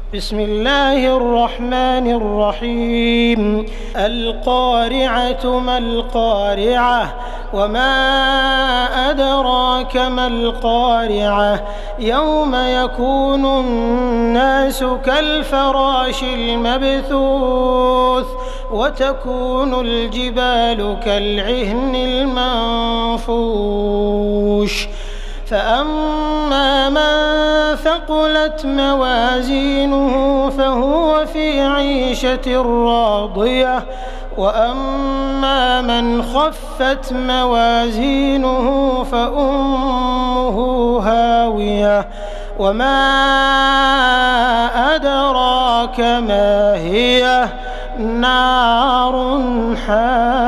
بسم الله الرحمن الرحيم القارعة ما القارعة وما أدراك ما القارعة يوم يكون الناس كالفراش المبثوث وتكون الجبال كالعهن المنفوش فأما من ثقلت موازينه فهو في عيشة راضية وأما من خفت موازينه فأمه هاوية وما أدراك ما هي نار حامية